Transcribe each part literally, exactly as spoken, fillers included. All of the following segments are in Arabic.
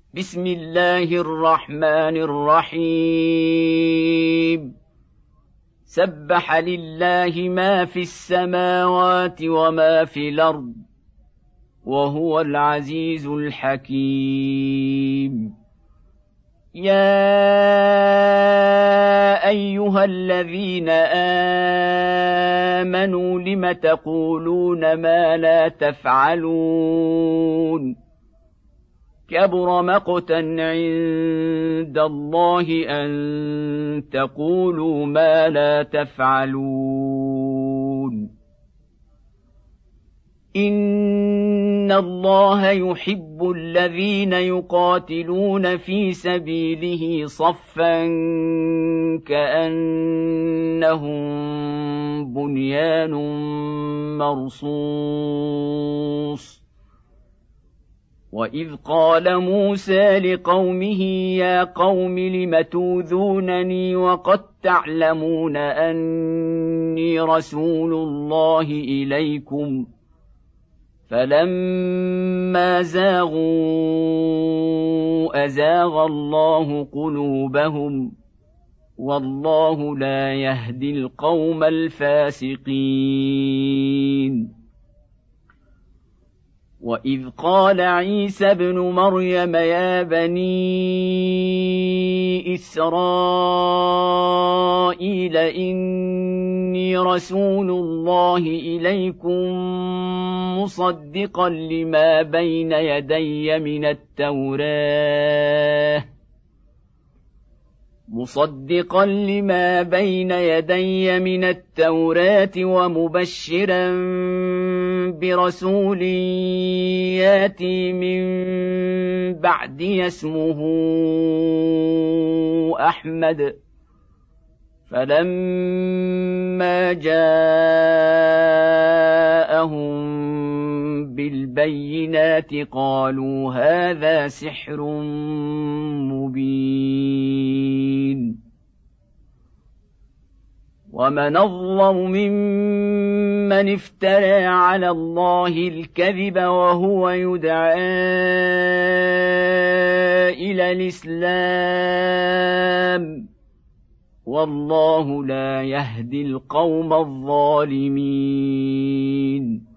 بسم الله الرحمن الرحيم سبح لله ما في السماوات وما في الأرض وهو العزيز الحكيم. يا أيها الذين آمنوا لم تقولون ما لا تفعلون كبر مقتا عند الله أن تقولوا ما لا تفعلون. إن الله يحب الذين يقاتلون في سبيله صفا كأنهم بنيان مرصوص. وإذ قال موسى لقومه يا قوم لم توذونني وقد تعلمون أني رسول الله إليكم فلما زاغوا أزاغ الله قلوبهم والله لا يهدي القوم الفاسقين. وإذ قال عيسى ابن مريم يا بني إسرائيل إني رسول الله إليكم مصدقا لما بين يدي من التوراة مصدقا لما بين يدي من التوراة ومبشرا برسول ياتي من بعدي اسمه أحمد. فلما جاءهم بالبينات قالوا هذا سحر مبين. ومن أظلم ممن افترى على الله الكذب وهو يدعى إلى الإسلام والله لا يهدي القوم الظالمين.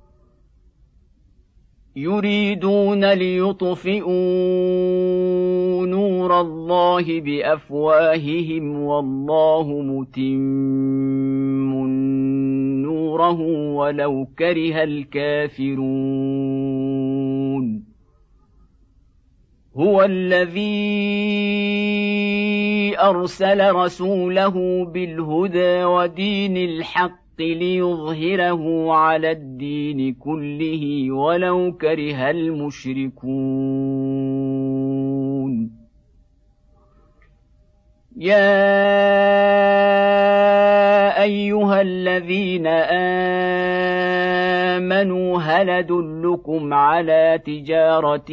يريدون ليطفئوا نور الله بأفواههم والله متم نوره ولو كره الكافرون. هو الذي أرسل رسوله بالهدى ودين الحق ليظهره على الدين كله ولو كره المشركون. يا أيها الذين آمنوا هل أدلكم على تجارة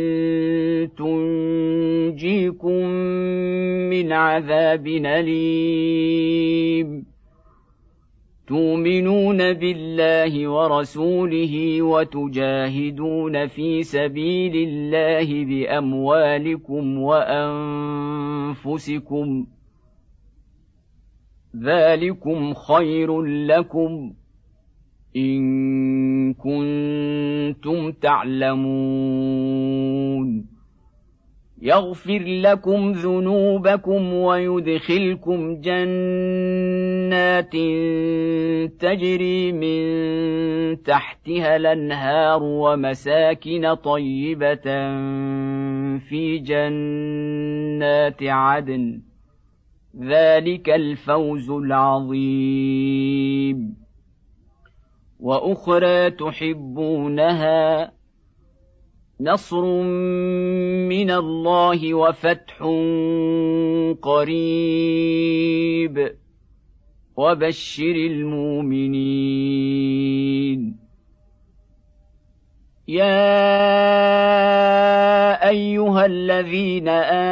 تنجيكم من عذاب أليم تؤمنون بالله ورسوله وتجاهدون في سبيل الله بأموالكم وأنفسكم ذلكم خير لكم إن كنتم تعلمون. يغفر لكم ذنوبكم ويدخلكم جنات تجري من تحتها الأنهار ومساكن طيبة في جنات عدن ذلك الفوز العظيم. وأخرى تحبونها نصر من الله وفتح قريب وبشر المؤمنين. يا أيها ايها الذين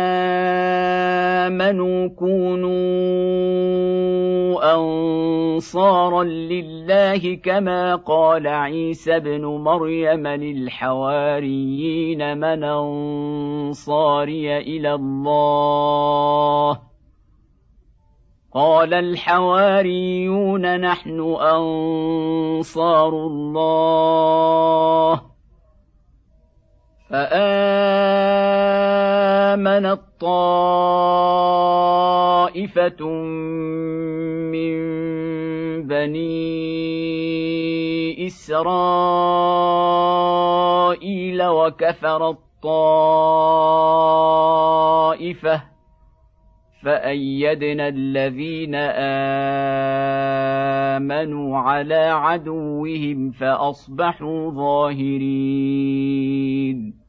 امنوا كونوا انصارا لله كما قال عيسى ابن مريم للحواريين من انصاري الى الله قال الحواريون نحن انصار الله فآمنت طائفة من بني إسرائيل وكفرت طائفة فأيدنا الذين آمنوا على عدوهم فأصبحوا ظاهرين.